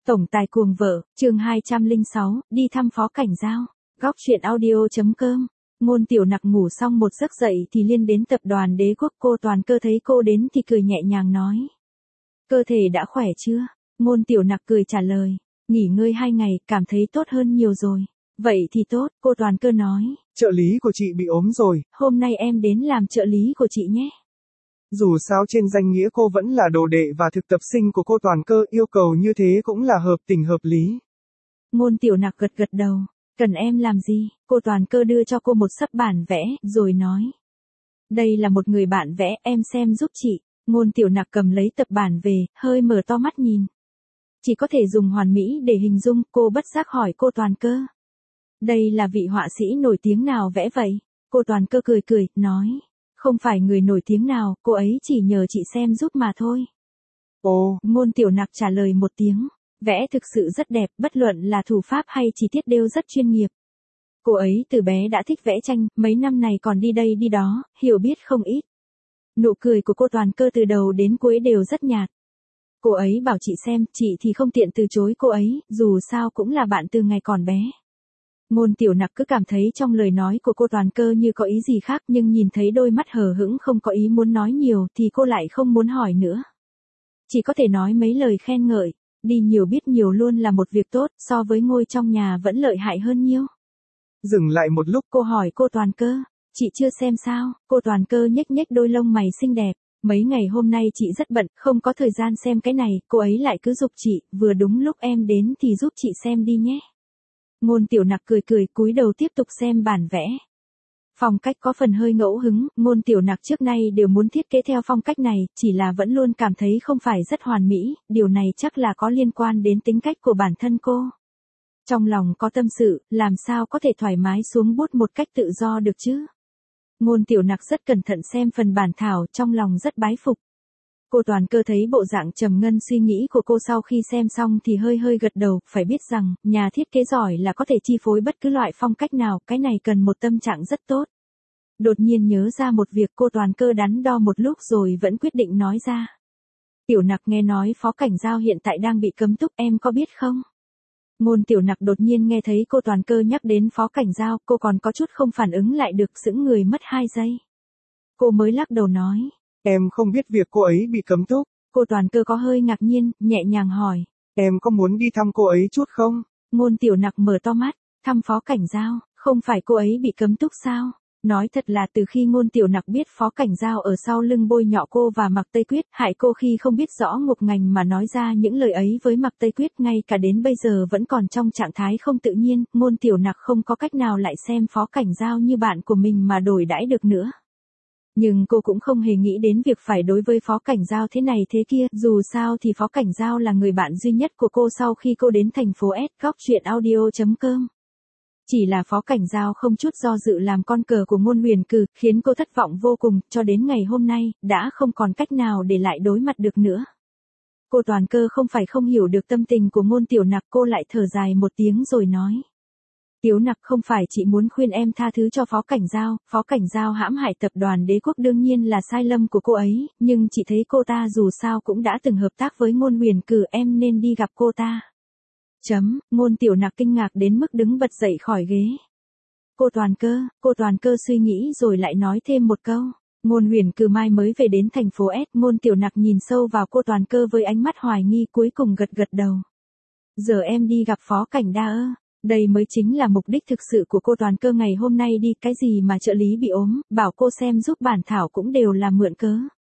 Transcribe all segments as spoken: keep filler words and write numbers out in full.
Tổng tài cuồng vợ, chương hai trăm lẻ sáu, đi thăm Phó Cảnh Giao. Góc truyện audio chấm com. Ngôn Tiểu Nặc ngủ xong một giấc dậy thì liên đến tập đoàn Đế Quốc. Cô Toàn Cơ thấy cô đến thì cười nhẹ nhàng nói. Cơ thể đã khỏe chưa? Ngôn Tiểu Nặc cười trả lời. Nghỉ ngơi hai ngày, cảm thấy tốt hơn nhiều rồi. Vậy thì tốt, cô Toàn Cơ nói. Trợ lý của chị bị ốm rồi. Hôm nay em đến làm trợ lý của chị nhé. Dù sao trên danh nghĩa cô vẫn là đồ đệ và thực tập sinh của cô Toàn Cơ, yêu cầu như thế cũng là hợp tình hợp lý. Ngôn Tiểu Nặc gật gật đầu. Cần em làm gì? Cô Toàn Cơ đưa cho cô một sấp bản vẽ, rồi nói. Đây là một người bạn vẽ, em xem giúp chị. Ngôn Tiểu Nặc cầm lấy tập bản về, hơi mở to mắt nhìn. Chỉ có thể dùng hoàn mỹ để hình dung, cô bất giác hỏi cô Toàn Cơ. Đây là vị họa sĩ nổi tiếng nào vẽ vậy? Cô Toàn Cơ cười cười, nói. Không phải người nổi tiếng nào, cô ấy chỉ nhờ chị xem giúp mà thôi. Ồ, Ngôn Tiểu Nặc trả lời một tiếng. Vẽ thực sự rất đẹp, bất luận là thủ pháp hay chi tiết đều rất chuyên nghiệp. Cô ấy từ bé đã thích vẽ tranh, mấy năm này còn đi đây đi đó, hiểu biết không ít. Nụ cười của cô Toàn Cơ từ đầu đến cuối đều rất nhạt. Cô ấy bảo chị xem, chị thì không tiện từ chối cô ấy, dù sao cũng là bạn từ ngày còn bé. Ngôn Tiểu Nặc cứ cảm thấy trong lời nói của cô Toàn Cơ như có ý gì khác, nhưng nhìn thấy đôi mắt hờ hững không có ý muốn nói nhiều thì cô lại không muốn hỏi nữa. Chỉ có thể nói mấy lời khen ngợi, đi nhiều biết nhiều luôn là một việc tốt, so với ngồi trong nhà vẫn lợi hại hơn nhiều. Dừng lại một lúc, cô hỏi cô Toàn Cơ, chị chưa xem sao? Cô Toàn Cơ nhếch nhếch đôi lông mày xinh đẹp. Mấy ngày hôm nay chị rất bận, không có thời gian xem cái này, cô ấy lại cứ giục chị, vừa đúng lúc em đến thì giúp chị xem đi nhé. Ngôn Tiểu Nặc cười cười cúi đầu tiếp tục xem bản vẽ. Phong cách có phần hơi ngẫu hứng, Ngôn Tiểu Nặc trước nay đều muốn thiết kế theo phong cách này, chỉ là vẫn luôn cảm thấy không phải rất hoàn mỹ, điều này chắc là có liên quan đến tính cách của bản thân cô. Trong lòng có tâm sự, làm sao có thể thoải mái xuống bút một cách tự do được chứ? Ngôn Tiểu Nặc rất cẩn thận xem phần bản thảo, trong lòng rất bái phục. Cô Toàn Cơ thấy bộ dạng trầm ngân suy nghĩ của cô sau khi xem xong thì hơi hơi gật đầu, phải biết rằng, nhà thiết kế giỏi là có thể chi phối bất cứ loại phong cách nào, cái này cần một tâm trạng rất tốt. Đột nhiên nhớ ra một việc, cô Toàn Cơ đắn đo một lúc rồi vẫn quyết định nói ra. Tiểu Nặc nghe nói Phó Cảnh Giao hiện tại đang bị cấm túc, em có biết không? Ngôn Tiểu Nặc đột nhiên nghe thấy cô Toàn Cơ nhắc đến Phó Cảnh Giao, cô còn có chút không phản ứng lại được, sững người mất hai giây. Cô mới lắc đầu nói. Em không biết việc cô ấy bị cấm túc. Cô Toàn Cơ có hơi ngạc nhiên, nhẹ nhàng hỏi. Em có muốn đi thăm cô ấy chút không? Ngôn Tiểu Nặc mở to mắt, thăm Phó Cảnh Giao, không phải cô ấy bị cấm túc sao? Nói thật là từ khi Ngôn Tiểu Nặc biết Phó Cảnh Giao ở sau lưng bôi nhọ cô và Mạc Tây Quyết, hại cô khi không biết rõ ngục ngành mà nói ra những lời ấy với Mạc Tây Quyết, ngay cả đến bây giờ vẫn còn trong trạng thái không tự nhiên, Ngôn Tiểu Nặc không có cách nào lại xem Phó Cảnh Giao như bạn của mình mà đổi đãi được nữa. Nhưng cô cũng không hề nghĩ đến việc phải đối với Phó Cảnh Giao thế này thế kia, dù sao thì Phó Cảnh Giao là người bạn duy nhất của cô sau khi cô đến thành phố S. Góc truyện audio chấm com. Chỉ là Phó Cảnh Giao không chút do dự làm con cờ của Ngôn Huyền Cừ, khiến cô thất vọng vô cùng, cho đến ngày hôm nay, đã không còn cách nào để lại đối mặt được nữa. Cô Toàn Cơ không phải không hiểu được tâm tình của Ngôn Tiểu Nặc, cô lại thở dài một tiếng rồi nói. Tiểu Nặc, không phải chị muốn khuyên em tha thứ cho Phó Cảnh Giao, Phó Cảnh Giao hãm hại tập đoàn Đế Quốc đương nhiên là sai lầm của cô ấy, nhưng chị thấy cô ta dù sao cũng đã từng hợp tác với Ngôn Huyền Cừ, em nên đi gặp cô ta. Chấm, Ngôn Tiểu Nặc kinh ngạc đến mức đứng bật dậy khỏi ghế. Cô Toàn Cơ, cô Toàn Cơ suy nghĩ rồi lại nói thêm một câu. Ngôn Huyền Cừ mai mới về đến thành phố S, Ngôn Tiểu Nặc nhìn sâu vào cô Toàn Cơ với ánh mắt hoài nghi, cuối cùng gật gật đầu. Giờ em đi gặp Phó Cảnh Đa ơ. Đây mới chính là mục đích thực sự của cô Toàn Cơ ngày hôm nay đi, cái gì mà trợ lý bị ốm, bảo cô xem giúp bản thảo cũng đều là mượn cớ.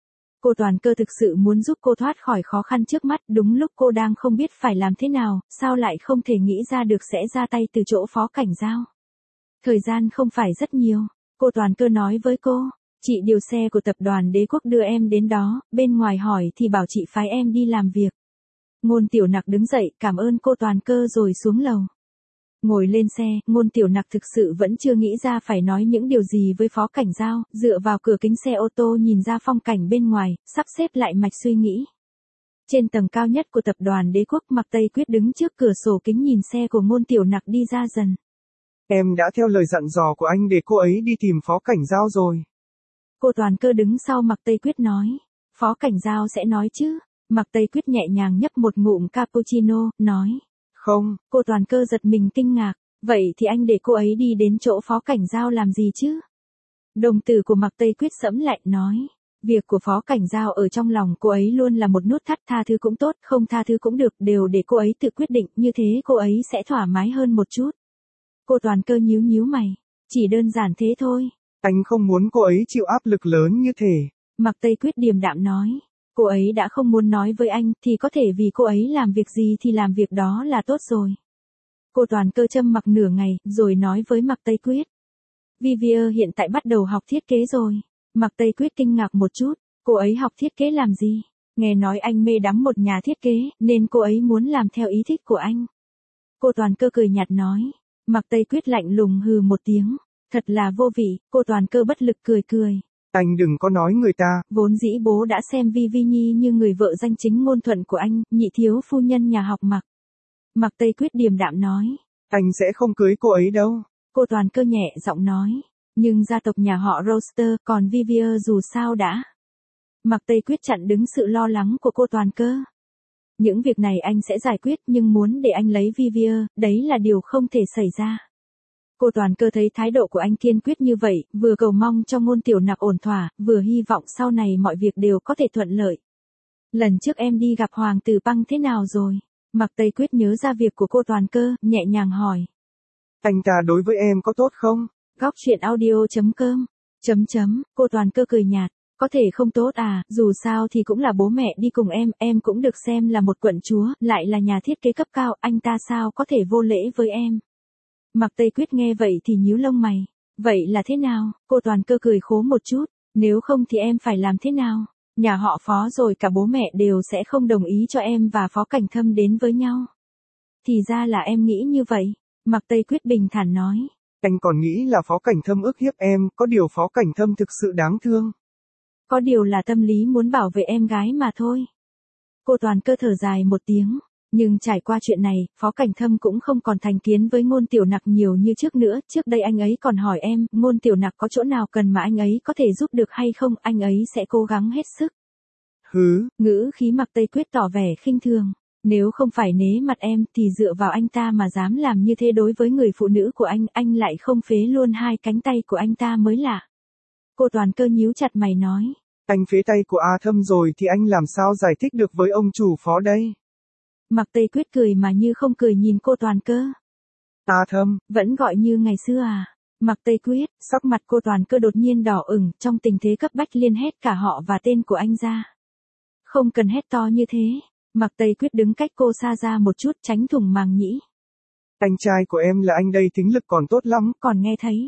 Cô Toàn Cơ thực sự muốn giúp cô thoát khỏi khó khăn trước mắt, đúng lúc cô đang không biết phải làm thế nào, sao lại không thể nghĩ ra được sẽ ra tay từ chỗ Phó Cảnh Giao. Thời gian không phải rất nhiều, cô Toàn Cơ nói với cô, chị điều xe của tập đoàn Đế Quốc đưa em đến đó, bên ngoài hỏi thì bảo chị phái em đi làm việc. Ngôn Tiểu Nặc đứng dậy, cảm ơn cô Toàn Cơ rồi xuống lầu. Ngồi lên xe, Ngôn Tiểu Nặc thực sự vẫn chưa nghĩ ra phải nói những điều gì với Phó Cảnh Giao, dựa vào cửa kính xe ô tô nhìn ra phong cảnh bên ngoài, sắp xếp lại mạch suy nghĩ. Trên tầng cao nhất của tập đoàn Đế Quốc, Mạc Tây Quyết đứng trước cửa sổ kính nhìn xe của Ngôn Tiểu Nặc đi ra dần. Em đã theo lời dặn dò của anh để cô ấy đi tìm Phó Cảnh Giao rồi. Cô Toàn Cơ đứng sau Mạc Tây Quyết nói. Phó Cảnh Giao sẽ nói chứ. Mạc Tây Quyết nhẹ nhàng nhấp một ngụm cappuccino, nói. Không. Cô Toàn Cơ giật mình kinh ngạc. Vậy thì anh để cô ấy đi đến chỗ Phó Cảnh Giao làm gì chứ? Đồng tử của Mạc Tây Quyết sẫm lại, nói. Việc của Phó Cảnh Giao ở trong lòng cô ấy luôn là một nút thắt, tha thứ cũng tốt, không tha thứ cũng được, đều để cô ấy tự quyết định, như thế cô ấy sẽ thoải mái hơn một chút. Cô Toàn Cơ nhíu nhíu mày. Chỉ đơn giản thế thôi. Anh không muốn cô ấy chịu áp lực lớn như thế. Mạc Tây Quyết điềm đạm nói. Cô ấy đã không muốn nói với anh, thì có thể vì cô ấy làm việc gì thì làm việc đó là tốt rồi. Cô Toàn Cơ châm mặc nửa ngày, rồi nói với Mạc Tây Quyết. Vivier hiện tại bắt đầu học thiết kế rồi. Mạc Tây Quyết kinh ngạc một chút, cô ấy học thiết kế làm gì? Nghe nói anh mê đắm một nhà thiết kế, nên cô ấy muốn làm theo ý thích của anh. Cô Toàn Cơ cười nhạt nói. Mạc Tây Quyết lạnh lùng hừ một tiếng. Thật là vô vị, cô Toàn Cơ bất lực cười cười. Anh đừng có nói người ta. Vốn dĩ bố đã xem Vi Vi Nhi như người vợ danh chính ngôn thuận của anh, nhị thiếu phu nhân nhà học Mạc. Mạc Tây Quyết điềm đạm nói. Anh sẽ không cưới cô ấy đâu. Cô Toàn Cơ nhẹ giọng nói. Nhưng gia tộc nhà họ Roster, còn Vivier dù sao đã. Mạc Tây Quyết chặn đứng sự lo lắng của cô Toàn Cơ. Những việc này anh sẽ giải quyết, nhưng muốn để anh lấy Vivier, đấy là điều không thể xảy ra. Cô Toàn Cơ thấy thái độ của anh kiên quyết như vậy, vừa cầu mong cho Ngôn Tiểu Nặc ổn thỏa, vừa hy vọng sau này mọi việc đều có thể thuận lợi. Lần trước em đi gặp Hoàng tử Băng thế nào rồi? Mạc Tây Quyết nhớ ra việc của cô Toàn Cơ, nhẹ nhàng hỏi. Anh ta đối với em có tốt không? Góc truyện audio chấm com. Chấm chấm, cô Toàn Cơ cười nhạt. Có thể không tốt à, dù sao thì cũng là bố mẹ đi cùng em, em cũng được xem là một quận chúa, lại là nhà thiết kế cấp cao, anh ta sao có thể vô lễ với em. Mạc Tây Quyết nghe vậy thì nhíu lông mày. Vậy là thế nào? Cô Toàn Cơ cười khố một chút. Nếu không thì em phải làm thế nào? Nhà họ Phó rồi cả bố mẹ đều sẽ không đồng ý cho em và Phó Cảnh Thâm đến với nhau. Thì ra là em nghĩ như vậy. Mạc Tây Quyết bình thản nói. Anh còn nghĩ là Phó Cảnh Thâm ức hiếp em, có điều Phó Cảnh Thâm thực sự đáng thương. Có điều là tâm lý muốn bảo vệ em gái mà thôi. Cô Toàn Cơ thở dài một tiếng. Nhưng trải qua chuyện này, Phó Cảnh Thâm cũng không còn thành kiến với Ngôn Tiểu Nặc nhiều như trước nữa. Trước đây anh ấy còn hỏi em, Ngôn Tiểu Nặc có chỗ nào cần mà anh ấy có thể giúp được hay không, anh ấy sẽ cố gắng hết sức. Hứ, ngữ khí Mạc Tây Quyết tỏ vẻ khinh thường. Nếu không phải nể mặt em thì dựa vào anh ta mà dám làm như thế đối với người phụ nữ của anh, anh lại không phế luôn hai cánh tay của anh ta mới lạ. Cô Toàn Cơ nhíu chặt mày nói. Anh phế tay của A Thâm rồi thì anh làm sao giải thích được với ông chủ Phó đây? Mạc Tây Quyết cười mà như không cười nhìn cô Toàn Cơ. A Thâm, vẫn gọi như ngày xưa à? Mạc Tây Quyết, sắc mặt cô Toàn Cơ đột nhiên đỏ ửng, trong tình thế cấp bách liên hét cả họ và tên của anh ra. Không cần hét to như thế. Mạc Tây Quyết đứng cách cô xa ra một chút, tránh thủng màng nhĩ. Anh trai của em là anh đây, thính lực còn tốt lắm. Còn nghe thấy.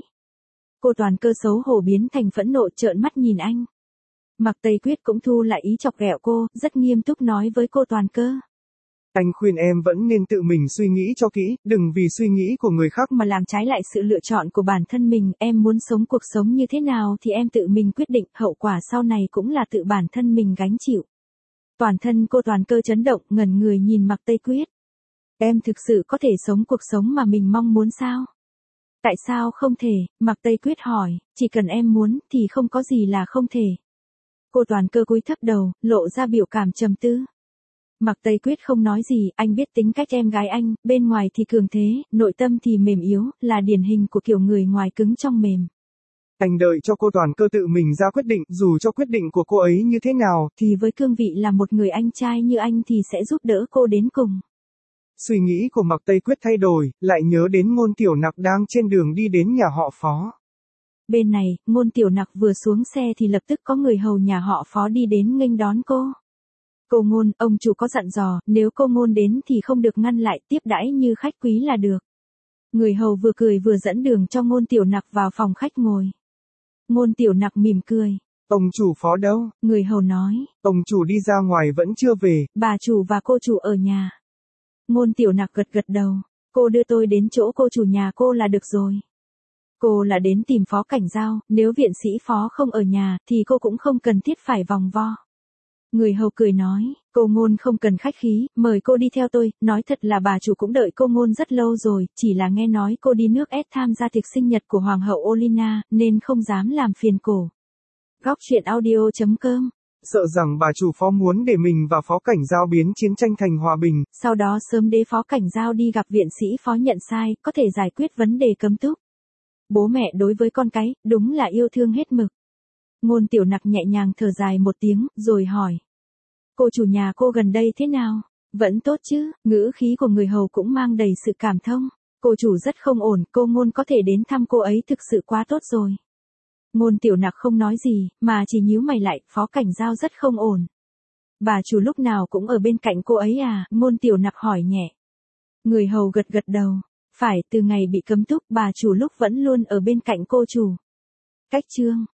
Cô Toàn Cơ xấu hổ biến thành phẫn nộ, trợn mắt nhìn anh. Mạc Tây Quyết cũng thu lại ý chọc ghẹo cô, rất nghiêm túc nói với cô Toàn Cơ. Anh khuyên em vẫn nên tự mình suy nghĩ cho kỹ, đừng vì suy nghĩ của người khác mà làm trái lại sự lựa chọn của bản thân mình. Em muốn sống cuộc sống như thế nào thì em tự mình quyết định, hậu quả sau này cũng là tự bản thân mình gánh chịu. Toàn thân cô Toàn Cơ chấn động, ngẩn người nhìn Mạc Tây Quyết. Em thực sự có thể sống cuộc sống mà mình mong muốn sao? Tại sao không thể? Mạc Tây Quyết hỏi. Chỉ cần em muốn thì không có gì là không thể. Cô Toàn Cơ cúi thấp đầu, lộ ra biểu cảm trầm tư. Mạc Tây Quyết không nói gì, anh biết tính cách em gái anh, bên ngoài thì cường thế, nội tâm thì mềm yếu, là điển hình của kiểu người ngoài cứng trong mềm. Anh đợi cho cô Toàn Cơ tự mình ra quyết định, dù cho quyết định của cô ấy như thế nào, thì với cương vị là một người anh trai như anh thì sẽ giúp đỡ cô đến cùng. Suy nghĩ của Mạc Tây Quyết thay đổi, lại nhớ đến Ngôn Tiểu Nặc đang trên đường đi đến nhà họ Phó. Bên này, Ngôn Tiểu Nặc vừa xuống xe thì lập tức có người hầu nhà họ Phó đi đến nghênh đón cô. Cô Ngôn, ông chủ có dặn dò, nếu cô Ngôn đến thì không được ngăn lại, tiếp đãi như khách quý là được. Người hầu vừa cười vừa dẫn đường cho Ngôn Tiểu Nặc vào phòng khách ngồi. Ngôn Tiểu Nặc mỉm cười. Ông chủ Phó đâu? Người hầu nói. Ông chủ đi ra ngoài vẫn chưa về. Bà chủ và cô chủ ở nhà. Ngôn Tiểu Nặc gật gật đầu. Cô đưa tôi đến chỗ cô chủ nhà cô là được rồi. Cô là đến tìm Phó Cảnh Giao, nếu viện sĩ Phó không ở nhà thì cô cũng không cần thiết phải vòng vo. Người hầu cười nói, cô Ngôn không cần khách khí, mời cô đi theo tôi, nói thật là bà chủ cũng đợi cô Ngôn rất lâu rồi, chỉ là nghe nói cô đi nước S tham gia tiệc sinh nhật của Hoàng hậu Olina, nên không dám làm phiền cổ. Góc truyện audio chấm com Sợ rằng bà chủ phó muốn để mình và phó cảnh giao biến chiến tranh thành hòa bình. Sau đó sớm đế phó cảnh giao đi gặp viện sĩ phó nhận sai, có thể giải quyết vấn đề cấm túc. Bố mẹ đối với con cái, đúng là yêu thương hết mực. Ngôn Tiểu Nặc nhẹ nhàng thở dài một tiếng, rồi hỏi. Cô chủ nhà cô gần đây thế nào? Vẫn tốt chứ, ngữ khí của người hầu cũng mang đầy sự cảm thông. Cô chủ rất không ổn, cô Ngôn có thể đến thăm cô ấy thực sự quá tốt rồi. Ngôn Tiểu Nặc không nói gì, mà chỉ nhíu mày lại, phó cảnh giao rất không ổn. Bà chủ lúc nào cũng ở bên cạnh cô ấy à? Ngôn Tiểu Nặc hỏi nhẹ. Người hầu gật gật đầu. Phải, từ ngày bị cấm túc, bà chủ lúc vẫn luôn ở bên cạnh cô chủ. Cách chương